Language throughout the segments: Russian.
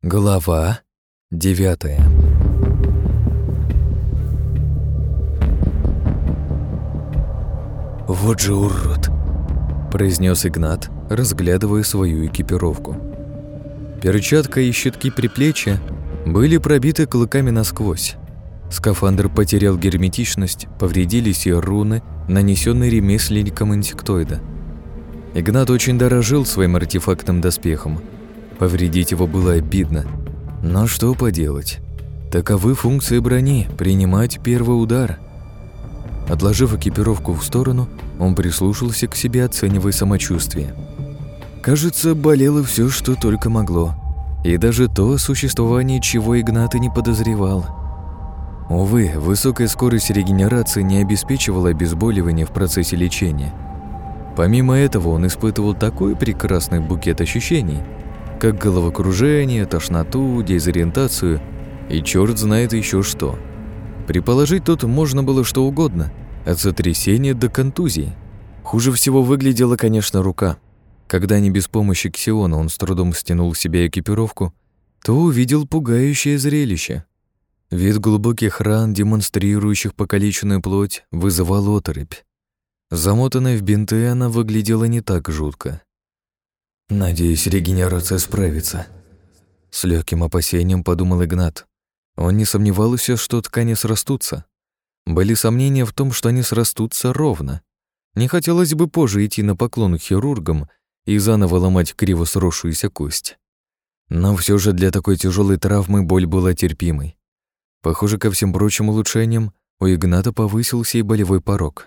Глава 9. «Вот же урод!» – произнес Игнат, разглядывая свою экипировку. Перчатка и щитки приплечья были пробиты клыками насквозь. Скафандр потерял герметичность, повредились и руны, нанесенные ремесленником инсектоида. Игнат очень дорожил своим артефактным доспехом. Повредить его было обидно. Но что поделать? Таковы функции брони – принимать первый удар. Отложив экипировку в сторону, он прислушался к себе, оценивая самочувствие. Кажется, болело все, что только могло. И даже то, о существовании чего Игнат и не подозревал. Увы, высокая скорость регенерации не обеспечивала обезболивание в процессе лечения. Помимо этого, он испытывал такой прекрасный букет ощущений, как головокружение, тошноту, дезориентацию и черт знает еще что. Предположить тут можно было что угодно, от сотрясения до контузии. Хуже всего выглядела, конечно, рука. Когда не без помощи Ксиона он с трудом стянул с себя экипировку, то увидел пугающее зрелище. Вид глубоких ран, демонстрирующих покалеченную плоть, вызывал оторопь. Замотанная в бинты, она выглядела не так жутко. «Надеюсь, регенерация справится», — с легким опасением подумал Игнат. Он не сомневался, что ткани срастутся. Были сомнения в том, что они срастутся ровно. Не хотелось бы позже идти на поклон к хирургам и заново ломать криво сросшуюся кость. Но все же для такой тяжелой травмы боль была терпимой. Похоже, ко всем прочим улучшениям у Игната повысился и болевой порог.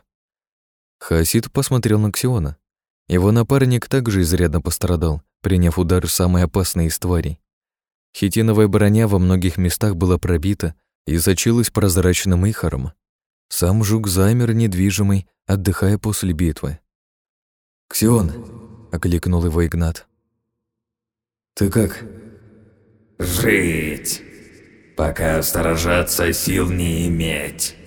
Хаосид посмотрел на Ксиона. Его напарник также изрядно пострадал, приняв удар самой опасной из тварей. Хитиновая броня во многих местах была пробита и сочилась прозрачным ихором. Сам жук замер недвижимый, отдыхая после битвы. «Ксион!» — окликнул его Игнат. «Ты как?» «Жить, пока сражаться сил не иметь».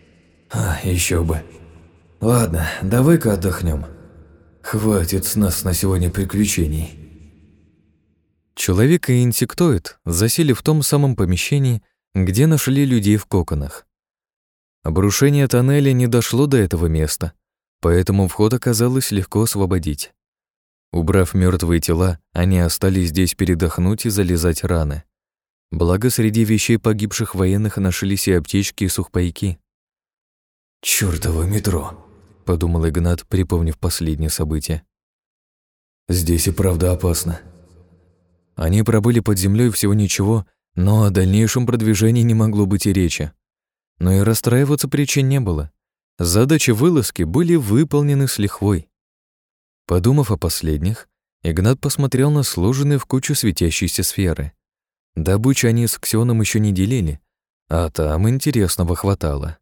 Еще бы. Ладно, давай-ка отдохнем. Хватит с нас на сегодня приключений». Человек и инсектоид засели в том самом помещении, где нашли людей в коконах. Обрушение тоннеля не дошло до этого места, поэтому вход оказалось легко освободить. Убрав мертвые тела, они остались здесь передохнуть и залезать раны. Благо, среди вещей погибших военных нашлись и аптечки, и сухпайки. «Чёртово метро», — подумал Игнат, припомнив последние события. «Здесь и правда опасно». Они пробыли под землей всего ничего, но о дальнейшем продвижении не могло быть и речи. Но и расстраиваться причин не было. Задачи вылазки были выполнены с лихвой. Подумав о последних, Игнат посмотрел на сложенные в кучу светящиеся сферы. Добычу они с Ксионом еще не делили, а там интересного хватало.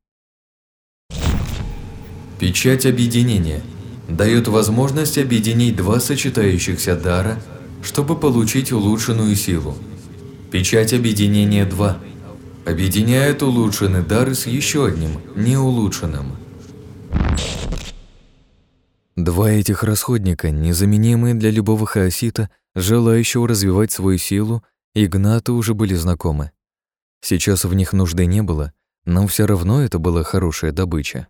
Печать объединения дает возможность объединить два сочетающихся дара, чтобы получить улучшенную силу. Печать объединения 2 объединяет улучшенный дар с еще одним, неулучшенным. Два этих расходника, незаменимые для любого хаосита, желающего развивать свою силу, Игнату уже были знакомы. Сейчас в них нужды не было, но все равно это была хорошая добыча.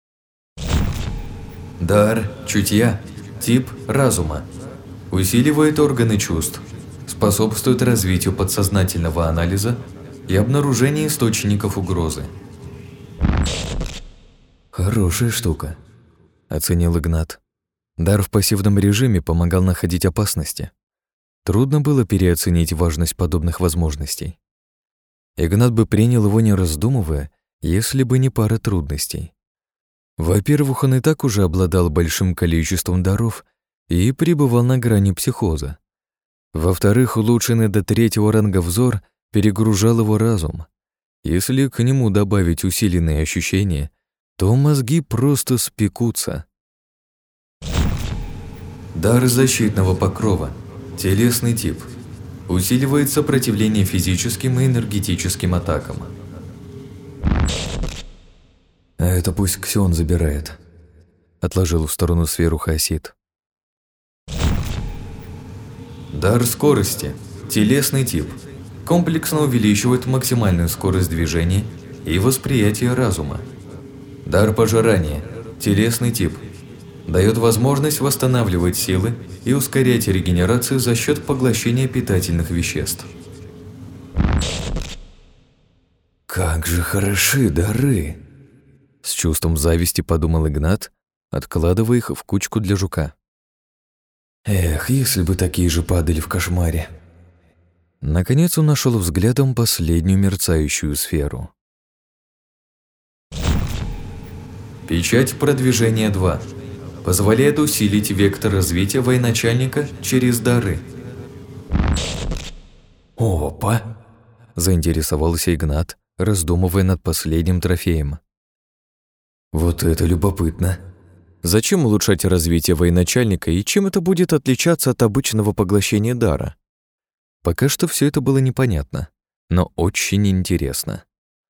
Дар чутья, тип разума. Усиливает органы чувств, способствует развитию подсознательного анализа и обнаружению источников угрозы. «Хорошая штука», — оценил Игнат. Дар в пассивном режиме помогал находить опасности. Трудно было переоценить важность подобных возможностей. Игнат бы принял его, не раздумывая, если бы не пара трудностей. Во-первых, он и так уже обладал большим количеством даров и пребывал на грани психоза. Во-вторых, улучшенный до 3-го ранга взор перегружал его разум. Если к нему добавить усиленные ощущения, то мозги просто спекутся. Дар защитного покрова. Телесный тип. Усиливает сопротивление физическим и энергетическим атакам. А это пусть Ксион забирает. Отложил в сторону сферу хаосит. Дар скорости. Телесный тип. комплексно увеличивает максимальную скорость движения и восприятие разума. Дар пожирания, телесный тип, дает возможность восстанавливать силы и ускорять регенерацию за счет поглощения питательных веществ. «Как же хороши дары!» С чувством зависти подумал Игнат, откладывая их в кучку для жука. «Эх, если бы такие же падали в кошмаре!» Наконец он нашел взглядом последнюю мерцающую сферу. Печать продвижения 2. Позволяет усилить вектор развития военачальника через дары. «Опа!» – заинтересовался Игнат, раздумывая над последним трофеем. «Вот это любопытно!» Зачем улучшать развитие военачальника и чем это будет отличаться от обычного поглощения дара? Пока что все это было непонятно, но очень интересно.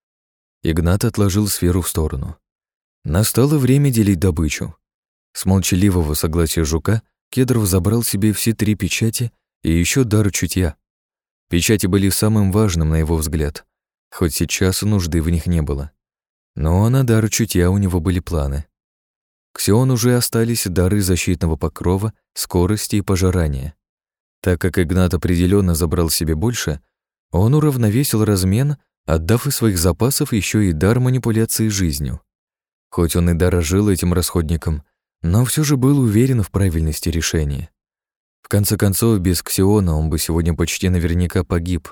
Игнат отложил сферу в сторону. Настало время делить добычу. С молчаливого согласия жука Кедров забрал себе все 3 печати и еще дар чутья. Печати были самым важным, на его взгляд, хоть сейчас нужды в них не было. Но на дар чутья у него были планы. К Ксиону уже остались дары защитного покрова, скорости и пожирания. Так как Игнат определенно забрал себе больше, он уравновесил размен, отдав из своих запасов еще и дар манипуляции жизнью. Хоть он и дорожил этим расходником, но все же был уверен в правильности решения. В конце концов, без Ксиона он бы сегодня почти наверняка погиб.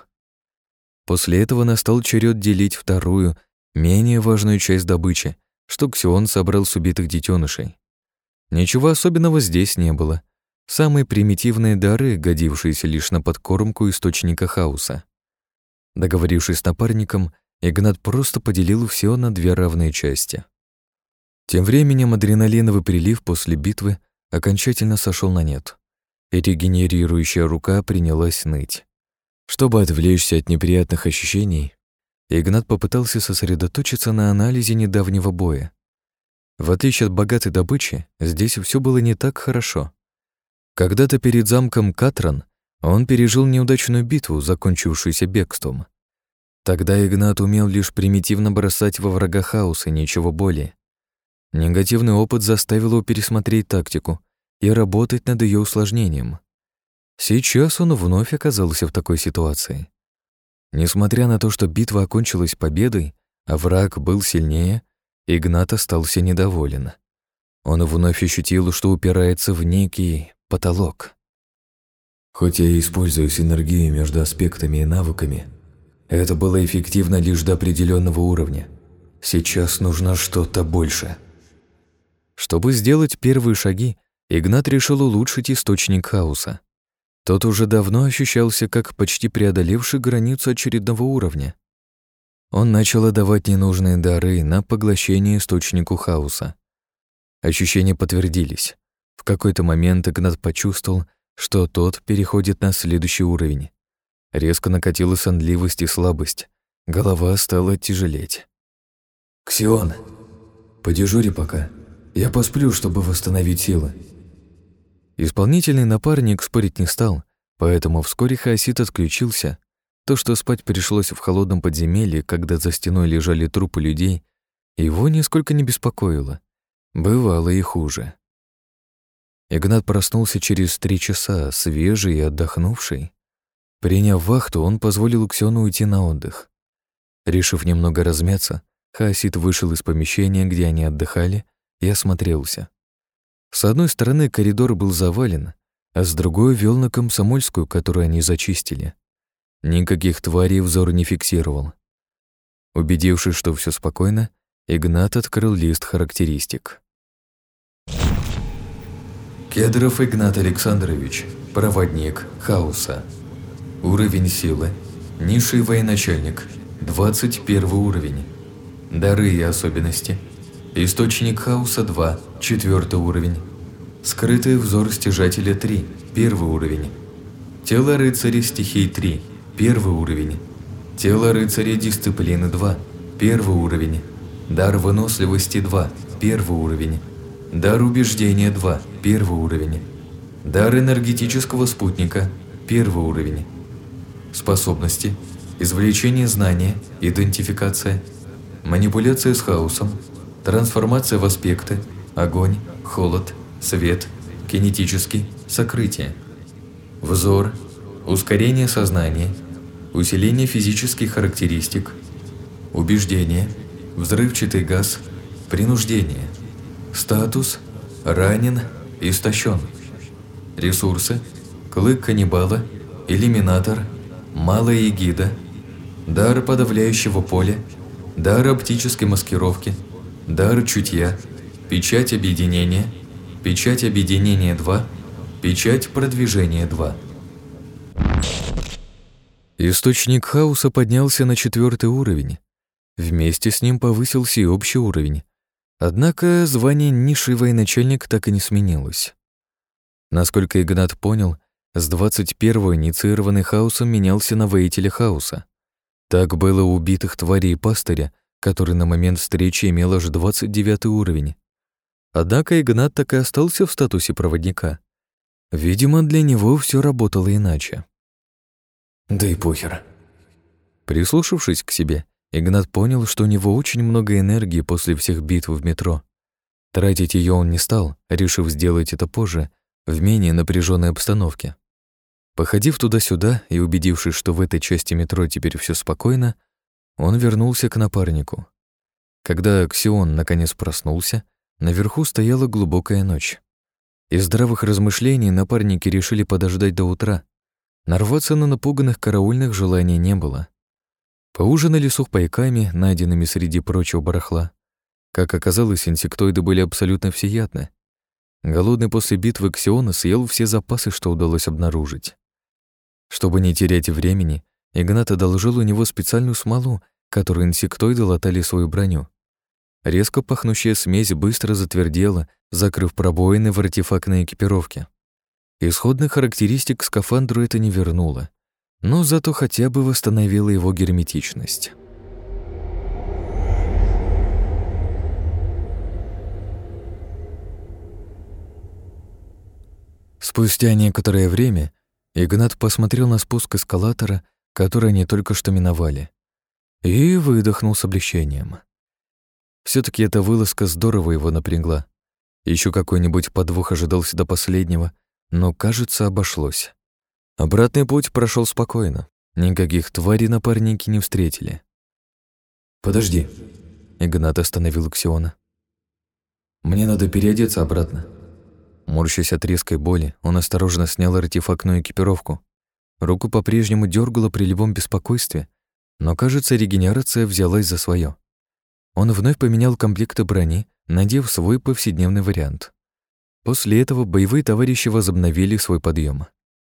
После этого настал черед делить вторую, менее важную часть добычи, что Ксион собрал с убитых детенышей. Ничего особенного здесь не было. Самые примитивные дары, годившиеся лишь на подкормку источника хаоса. Договорившись с напарником, Игнат просто поделил все на 2 равные части. Тем временем адреналиновый прилив после битвы окончательно сошел на нет, и регенерирующая рука принялась ныть. Чтобы отвлечься от неприятных ощущений, Игнат попытался сосредоточиться на анализе недавнего боя. В отличие от богатой добычи, здесь все было не так хорошо. Когда-то перед замком Катран он пережил неудачную битву, закончившуюся бегством. Тогда Игнат умел лишь примитивно бросать во врага хаос и ничего более. Негативный опыт заставил его пересмотреть тактику и работать над ее усложнением. Сейчас он вновь оказался в такой ситуации. Несмотря на то, что битва окончилась победой, а враг был сильнее, Игнат остался недоволен. Он вновь ощутил, что упирается в некий потолок. Хоть я и использую синергию между аспектами и навыками, это было эффективно лишь до определенного уровня. Сейчас нужно что-то больше. Чтобы сделать первые шаги, Игнат решил улучшить источник хаоса. Тот уже давно ощущался как почти преодолевший границу очередного уровня. Он начал отдавать ненужные дары на поглощение источнику хаоса. Ощущения подтвердились. В какой-то момент Игнат почувствовал, что тот переходит на следующий уровень. Резко накатила сонливость и слабость. Голова стала тяжелеть. «Ксион, подежури пока. Я посплю, чтобы восстановить силы». Исполнительный напарник спорить не стал, поэтому вскоре хаосит отключился. То, что спать пришлось в холодном подземелье, когда за стеной лежали трупы людей, его нисколько не беспокоило. Бывало и хуже. Игнат проснулся через 3 часа, свежий и отдохнувший. Приняв вахту, он позволил Ксиону уйти на отдых. Решив немного размяться, хаосит вышел из помещения, где они отдыхали, и осмотрелся. С одной стороны коридор был завален, а с другой вел на Комсомольскую, которую они зачистили. Никаких тварей взор не фиксировал. Убедившись, что все спокойно, Игнат открыл лист характеристик. Кедров Игнат Александрович, проводник хаоса. Уровень силы. Низший военачальник. 21 уровень. Дары и особенности. Источник хаоса 2, 4 уровень. Скрытый взор стяжателя 3, 1 уровень. Тело рыцаря стихий 3, 1 уровень. Тело рыцаря дисциплины 2, 1 уровень. Дар выносливости 2, 1 уровень. Дар убеждения 2, 1 уровень. Дар энергетического спутника 1 уровень. способности, извлечение знания, идентификация, манипуляция с хаосом, трансформация в аспекты, огонь, холод, свет, кинетический, сокрытие, взор, ускорение сознания, усиление физических характеристик, убеждение, взрывчатый газ, принуждение, статус, ранен, истощен, ресурсы, клык каннибала, иллюминатор, малая эгида, дар подавляющего поля, дар оптической маскировки, дар чутья, печать объединения 2, печать продвижения 2. Источник хаоса поднялся на 4 уровень. Вместе с ним повысился и общий уровень. Однако звание низший военачальник так и не сменилось. Насколько Игнат понял, с 21-го инициированный хаосом менялся на воителя хаоса. Так было у убитых тварей пастыря, который на момент встречи имел аж 29 уровень. Однако Игнат так и остался в статусе проводника. Видимо, для него все работало иначе. Да и похер. Прислушавшись к себе, Игнат понял, что у него очень много энергии после всех битв в метро. Тратить ее он не стал, решив сделать это позже, в менее напряженной обстановке. Походив туда-сюда и убедившись, что в этой части метро теперь все спокойно, он вернулся к напарнику. Когда Ксион наконец проснулся, наверху стояла глубокая ночь. Из здравых размышлений напарники решили подождать до утра. Нарваться на напуганных караульных желания не было. Поужинали сухпайками, найденными среди прочего барахла. Как оказалось, инсектоиды были абсолютно всеядны. Голодный после битвы Ксиона съел все запасы, что удалось обнаружить. Чтобы не терять времени, Игнат одолжил у него специальную смолу, которую инсектоиды латали свою броню. Резко пахнущая смесь быстро затвердела, закрыв пробоины в артефактной экипировке. Исходных характеристик скафандру это не вернуло, но зато хотя бы восстановило его герметичность. Спустя некоторое время Игнат посмотрел на спуск эскалатора, который они только что миновали, и выдохнул с облегчением. Все-таки эта вылазка здорово его напрягла. Еще какой-нибудь подвох ожидался до последнего, но, кажется, обошлось. Обратный путь прошел спокойно. Никаких тварей напарники не встретили. «Подожди», — Игнат остановил Ксиона. «Мне надо переодеться обратно». Морщась от резкой боли, он осторожно снял артефактную экипировку. Руку по-прежнему дергало при любом беспокойстве, но, кажется, регенерация взялась за свое. Он вновь поменял комплекты брони, надев свой повседневный вариант. После этого боевые товарищи возобновили свой подъем.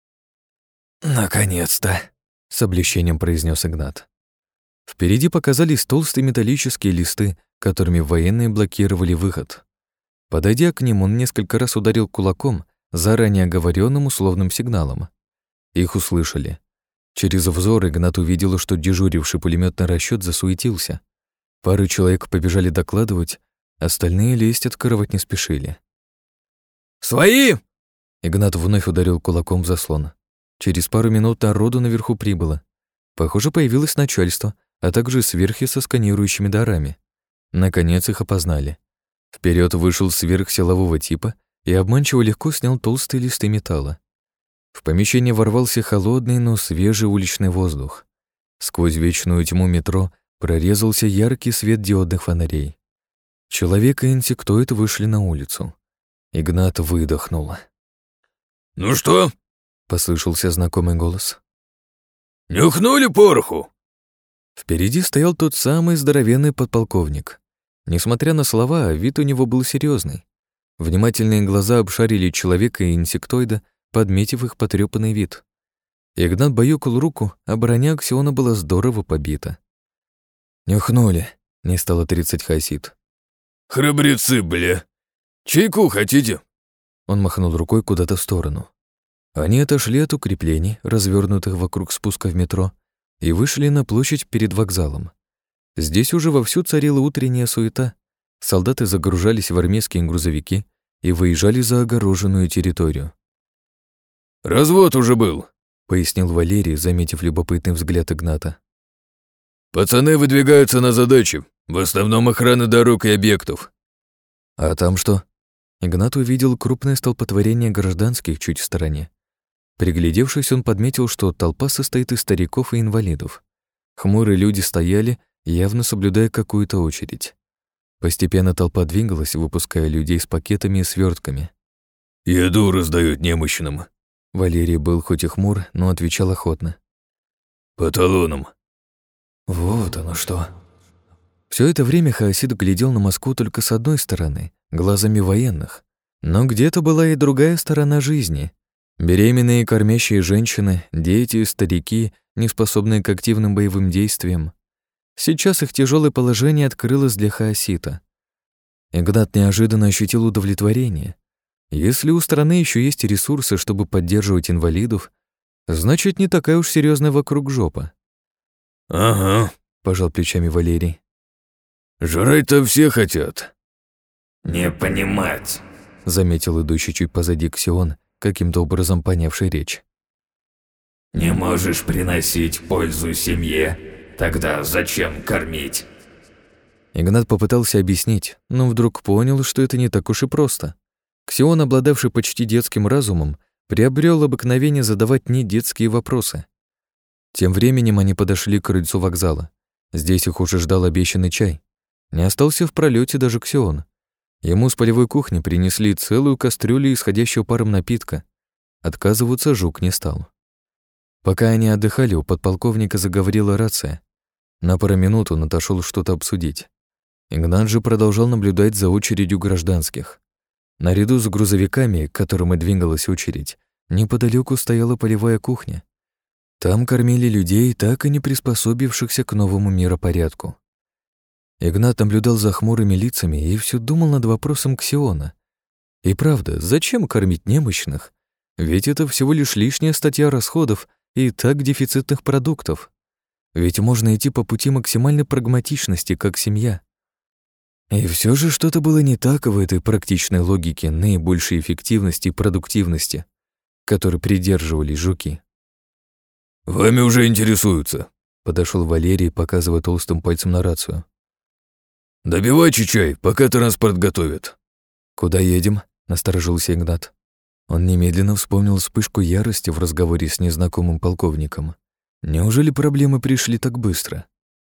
«Наконец-то!» — с облегчением произнес Игнат. Впереди показались толстые металлические листы, которыми военные блокировали выход. Подойдя к ним, он несколько раз ударил кулаком, заранее оговоренным условным сигналом. Их услышали. Через взор Игнат увидел, что дежуривший пулеметный расчет засуетился. Пары человек побежали докладывать, остальные лезть открывать не спешили. «Свои!» Игнат вновь ударил кулаком в заслон. Через пару минут народу наверху прибыло. Похоже, появилось начальство, а также сверхи со сканирующими дарами. Наконец их опознали. Вперед вышел сверхсилового типа и обманчиво легко снял толстые листы металла. В помещение ворвался холодный, но свежий уличный воздух. Сквозь вечную тьму метро прорезался яркий свет диодных фонарей. Человек и инсектоид вышли на улицу. Игнат выдохнул. «Ну что?» — послышался знакомый голос. «Нюхнули пороху?» Впереди стоял тот самый здоровенный подполковник. Несмотря на слова, вид у него был серьезный. Внимательные глаза обшарили человека и инсектоида, подметив их потрёпанный вид. Игнат баюкал руку, а броня Ксиона была здорово побита. «Нюхнули», — не стал отрицать Хасид. «Храбрецы, бля! Чайку хотите?» Он махнул рукой куда-то в сторону. Они отошли от укреплений, развернутых вокруг спуска в метро, и вышли на площадь перед вокзалом. Здесь уже вовсю царила утренняя суета. Солдаты загружались в армейские грузовики и выезжали за огороженную территорию. «Развод уже был», — пояснил Валерий, заметив любопытный взгляд Игната. «Пацаны выдвигаются на задачи, в основном охрана дорог и объектов». «А там что?» Игнат увидел крупное столпотворение гражданских чуть в стороне. Приглядевшись, он подметил, что толпа состоит из стариков и инвалидов. Хмурые люди стояли, явно соблюдая какую-то очередь. Постепенно толпа двигалась, выпуская людей с пакетами и свертками. «Еду раздают немощным». Валерий был хоть и хмур, но отвечал охотно. «По талонам». Вот оно что. Все это время Хаосид глядел на Москву только с одной стороны, глазами военных. Но где-то была и другая сторона жизни. Беременные и кормящие женщины, дети и старики, неспособные к активным боевым действиям. Сейчас их тяжелое положение открылось для Хаосита. Игнат неожиданно ощутил удовлетворение. Если у страны еще есть ресурсы, чтобы поддерживать инвалидов, значит, не такая уж серьезная вокруг жопа. «Ага», — пожал плечами Валерий. «Жрать-то все хотят». «Не понимать», — заметил идущий чуть позади Ксион, каким-то образом понявший речь. «Не можешь приносить пользу семье, тогда зачем кормить?» Игнат попытался объяснить, но вдруг понял, что это не так уж и просто. Ксион, обладавший почти детским разумом, приобрел обыкновение задавать недетские вопросы. Тем временем они подошли к крыльцу вокзала. Здесь их уже ждал обещанный чай. Не остался в пролете даже Ксион. Ему с полевой кухни принесли целую кастрюлю исходящего паром напитка. Отказываться Жук не стал. Пока они отдыхали, у подполковника заговорила рация. На пару минут он отошел что-то обсудить. Игнат же продолжал наблюдать за очередью гражданских. Наряду с грузовиками, к которым и двигалась очередь, неподалеку стояла полевая кухня. Там кормили людей, так и не приспособившихся к новому миропорядку. Игнат наблюдал за хмурыми лицами и все думал над вопросом Ксиона. И правда, зачем кормить немощных? Ведь это всего лишь лишняя статья расходов и так дефицитных продуктов. Ведь можно идти по пути максимальной прагматичности, как семья. И все же что-то было не так в этой практичной логике наибольшей эффективности и продуктивности, которой придерживались жуки. «Вами уже интересуются», — подошел Валерий, показывая толстым пальцем на рацию. «Добивайте чай, пока транспорт готовят». «Куда едем?» — насторожился Игнат. Он немедленно вспомнил вспышку ярости в разговоре с незнакомым полковником. Неужели проблемы пришли так быстро?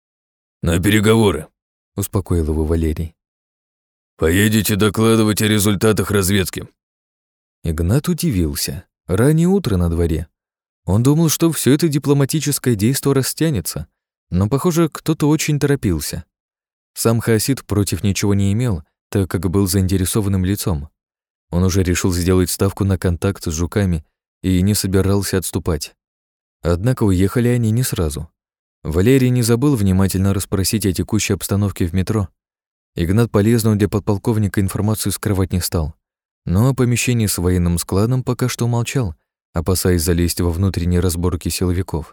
«На переговоры», — успокоил его Валерий. «Поедете докладывать о результатах разведки». Игнат удивился. Раннее утро на дворе. Он думал, что все это дипломатическое действо растянется, но, похоже, кто-то очень торопился. Сам Хаосид против ничего не имел, так как был заинтересованным лицом. Он уже решил сделать ставку на контакт с жуками и не собирался отступать. Однако уехали они не сразу. Валерий не забыл внимательно расспросить о текущей обстановке в метро. Игнат полезную для подполковника информацию скрывать не стал, но о помещении с военным складом пока что молчал, опасаясь залезть во внутренние разборки силовиков.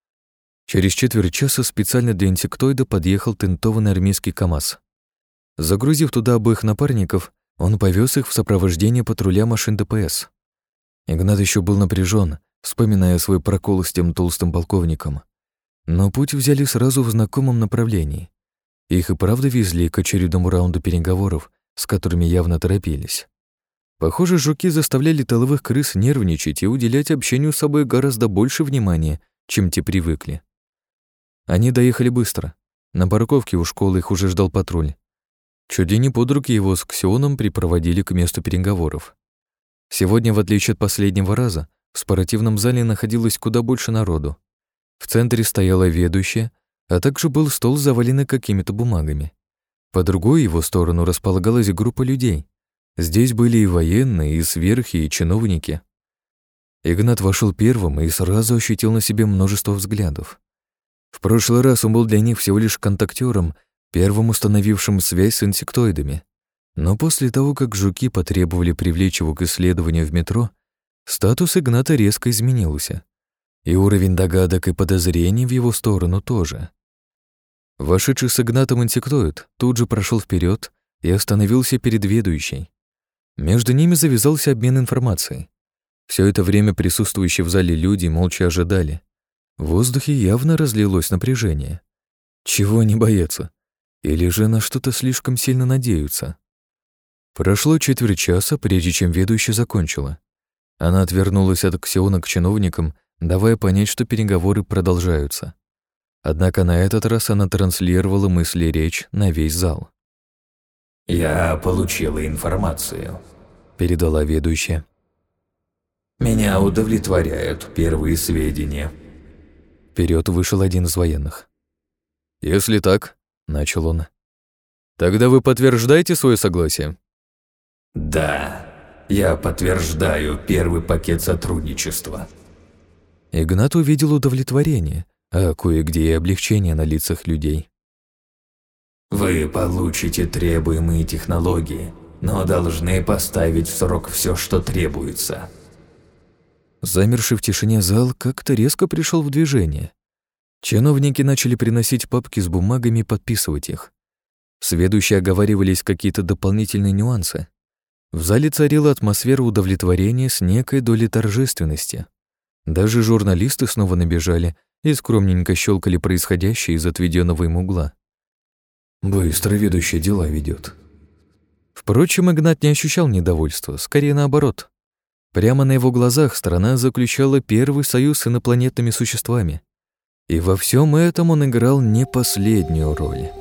Через четверть часа специально для инсектоида подъехал тентованный армейский КАМАЗ. Загрузив туда обоих напарников, он повез их в сопровождение патруля машин ДПС. Игнат еще был напряжен, вспоминая свой прокол с тем толстым полковником. Но путь взяли сразу в знакомом направлении. Их и правда везли к очередному раунду переговоров, с которыми явно торопились. Похоже, жуки заставляли тыловых крыс нервничать и уделять общению с собой гораздо больше внимания, чем те привыкли. Они доехали быстро. На парковке у школы их уже ждал патруль. Чуть ли не под руки его с Ксионом припроводили к месту переговоров. Сегодня, в отличие от последнего раза, в спортивном зале находилось куда больше народу. В центре стояла ведущая, а также был стол, заваленный какими-то бумагами. По другую его сторону располагалась группа людей. Здесь были и военные, и сверхи, и чиновники. Игнат вошел первым и сразу ощутил на себе множество взглядов. В прошлый раз он был для них всего лишь контактёром, первым установившим связь с инсектоидами. Но после того, как жуки потребовали привлечь его к исследованию в метро, статус Игната резко изменился. И уровень догадок и подозрений в его сторону тоже. Вошедший с Игнатом инсектоид тут же прошел вперед и остановился перед ведущей. Между ними завязался обмен информацией. Все это время присутствующие в зале люди молча ожидали. В воздухе явно разлилось напряжение. Чего они боятся? Или же на что-то слишком сильно надеются? Прошло четверть часа, прежде чем ведущая закончила. Она отвернулась от Ксиона к чиновникам, давая понять, что переговоры продолжаются. Однако на этот раз она транслировала мысли и речь на весь зал. «Я получила информацию», — передала ведущая. «Меня удовлетворяют первые сведения». Вперед вышел один из военных. «Если так», — начал он, — «тогда вы подтверждаете свое согласие?» «Да, я подтверждаю первый пакет сотрудничества». Игнат увидел удовлетворение, а кое-где и облегчение на лицах людей. «Вы получите требуемые технологии, но должны поставить в срок все, что требуется». Замерший в тишине зал как-то резко пришел в движение. Чиновники начали приносить папки с бумагами и подписывать их. Сведущие оговаривались какие-то дополнительные нюансы. В зале царила атмосфера удовлетворения с некой долей торжественности. Даже журналисты снова набежали и скромненько щелкали происходящее из отведенного им угла. Быстро ведущая дела ведет. Впрочем, Игнат не ощущал недовольства, скорее наоборот. Прямо на его глазах страна заключала первый союз с инопланетными существами. И во всем этом он играл не последнюю роль.